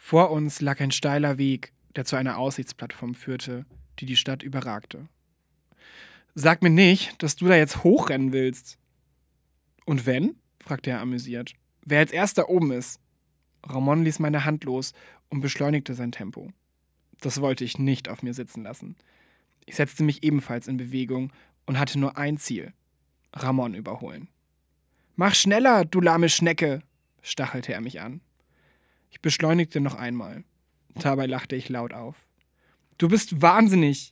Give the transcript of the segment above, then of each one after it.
Vor uns lag ein steiler Weg, der zu einer Aussichtsplattform führte, die die Stadt überragte. Sag mir nicht, dass du da jetzt hochrennen willst. Und wenn? Fragte er amüsiert. Wer als erster oben ist? Ramon ließ meine Hand los und beschleunigte sein Tempo. Das wollte ich nicht auf mir sitzen lassen. Ich setzte mich ebenfalls in Bewegung und hatte nur ein Ziel: Ramon überholen. Mach schneller, du lahme Schnecke, stachelte er mich an. Ich beschleunigte noch einmal. Dabei lachte ich laut auf. Du bist wahnsinnig!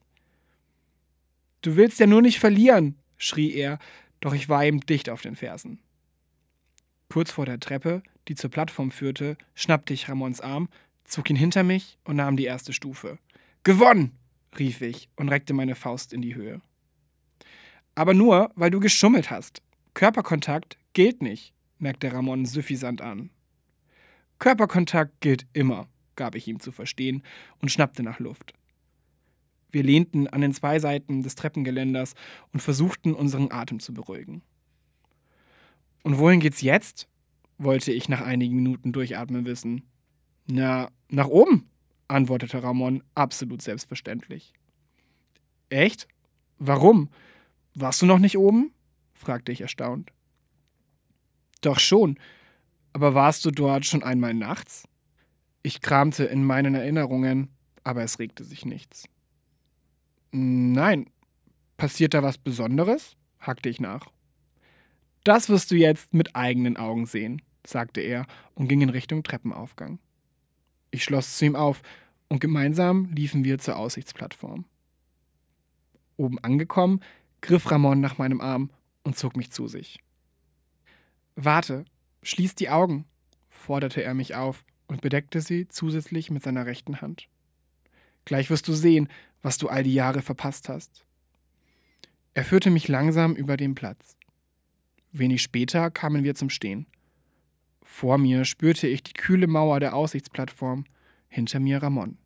Du willst ja nur nicht verlieren, schrie er, doch ich war ihm dicht auf den Fersen. Kurz vor der Treppe, die zur Plattform führte, schnappte ich Ramons Arm, zog ihn hinter mich und nahm die erste Stufe. Gewonnen! Rief ich und reckte meine Faust in die Höhe. Aber nur, weil du geschummelt hast. Körperkontakt gilt nicht, merkte Ramon süffisant an. Körperkontakt gilt immer, gab ich ihm zu verstehen und schnappte nach Luft. Wir lehnten an den zwei Seiten des Treppengeländers und versuchten, unseren Atem zu beruhigen. Und wohin geht's jetzt? Wollte ich nach einigen Minuten Durchatmen wissen. Na, nach oben, antwortete Ramon absolut selbstverständlich. Echt? Warum? Warst du noch nicht oben? Fragte ich erstaunt. Doch schon, aber warst du dort schon einmal nachts? Ich kramte in meinen Erinnerungen, aber es regte sich nichts. Nein, passiert da was Besonderes? Hackte ich nach. Das wirst du jetzt mit eigenen Augen sehen, sagte er und ging in Richtung Treppenaufgang. Ich schloss zu ihm auf und gemeinsam liefen wir zur Aussichtsplattform. Oben angekommen, griff Ramon nach meinem Arm und zog mich zu sich. Warte, schließ die Augen, forderte er mich auf und bedeckte sie zusätzlich mit seiner rechten Hand. Gleich wirst du sehen, was du all die Jahre verpasst hast. Er führte mich langsam über den Platz. Wenig später kamen wir zum Stehen. Vor mir spürte ich die kühle Mauer der Aussichtsplattform, hinter mir Ramon.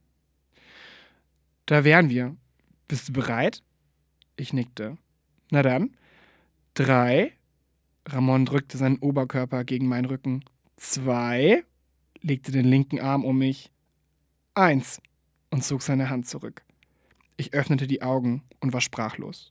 Da wären wir. Bist du bereit? Ich nickte. Na dann. 3. Ramon drückte seinen Oberkörper gegen meinen Rücken. 2. Legte den linken Arm um mich. 1. Und zog seine Hand zurück. Ich öffnete die Augen und war sprachlos.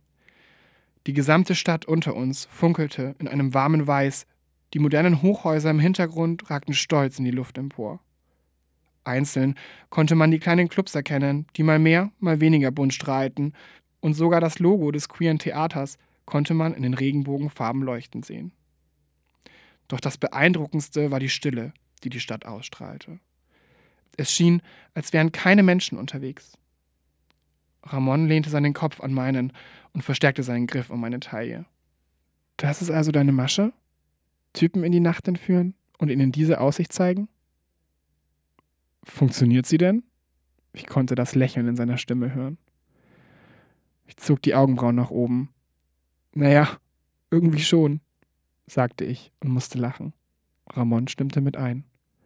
Die gesamte Stadt unter uns funkelte in einem warmen Weiß. Die modernen Hochhäuser im Hintergrund ragten stolz in die Luft empor. Einzeln konnte man die kleinen Clubs erkennen, die mal mehr, mal weniger bunt strahlten, und sogar das Logo des queeren Theaters konnte man in den Regenbogenfarben leuchten sehen. Doch das Beeindruckendste war die Stille, die die Stadt ausstrahlte. Es schien, als wären keine Menschen unterwegs. Ramon lehnte seinen Kopf an meinen und verstärkte seinen Griff um meine Taille. Das ist also deine Masche? Typen in die Nacht entführen und ihnen diese Aussicht zeigen? Funktioniert sie denn? Ich konnte das Lächeln in seiner Stimme hören. Ich zog die Augenbrauen nach oben. Naja, irgendwie schon, sagte ich und musste lachen. Ramon stimmte mit ein.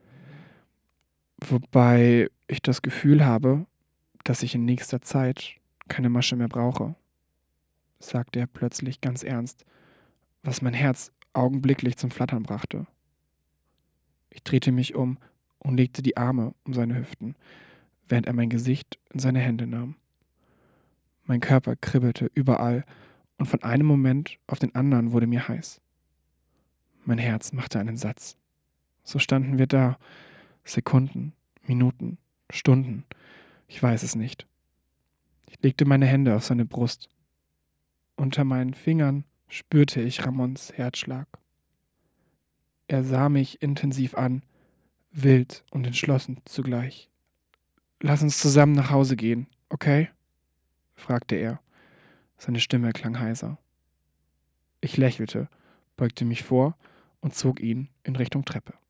Wobei ich das Gefühl habe, dass ich in nächster Zeit keine Masche mehr brauche, sagte er plötzlich ganz ernst, was mein Herz augenblicklich zum Flattern brachte. Ich drehte mich um und legte die Arme um seine Hüften, während er mein Gesicht in seine Hände nahm. Mein Körper kribbelte überall und von einem Moment auf den anderen wurde mir heiß. Mein Herz machte einen Satz. So standen wir da, Sekunden, Minuten, Stunden, ich weiß es nicht. Ich legte meine Hände auf seine Brust. Unter meinen Fingern spürte ich Ramons Herzschlag. Er sah mich intensiv an, wild und entschlossen zugleich. Lass uns zusammen nach Hause gehen, okay? Fragte er. Seine Stimme klang heiser. Ich lächelte, beugte mich vor und zog ihn in Richtung Treppe.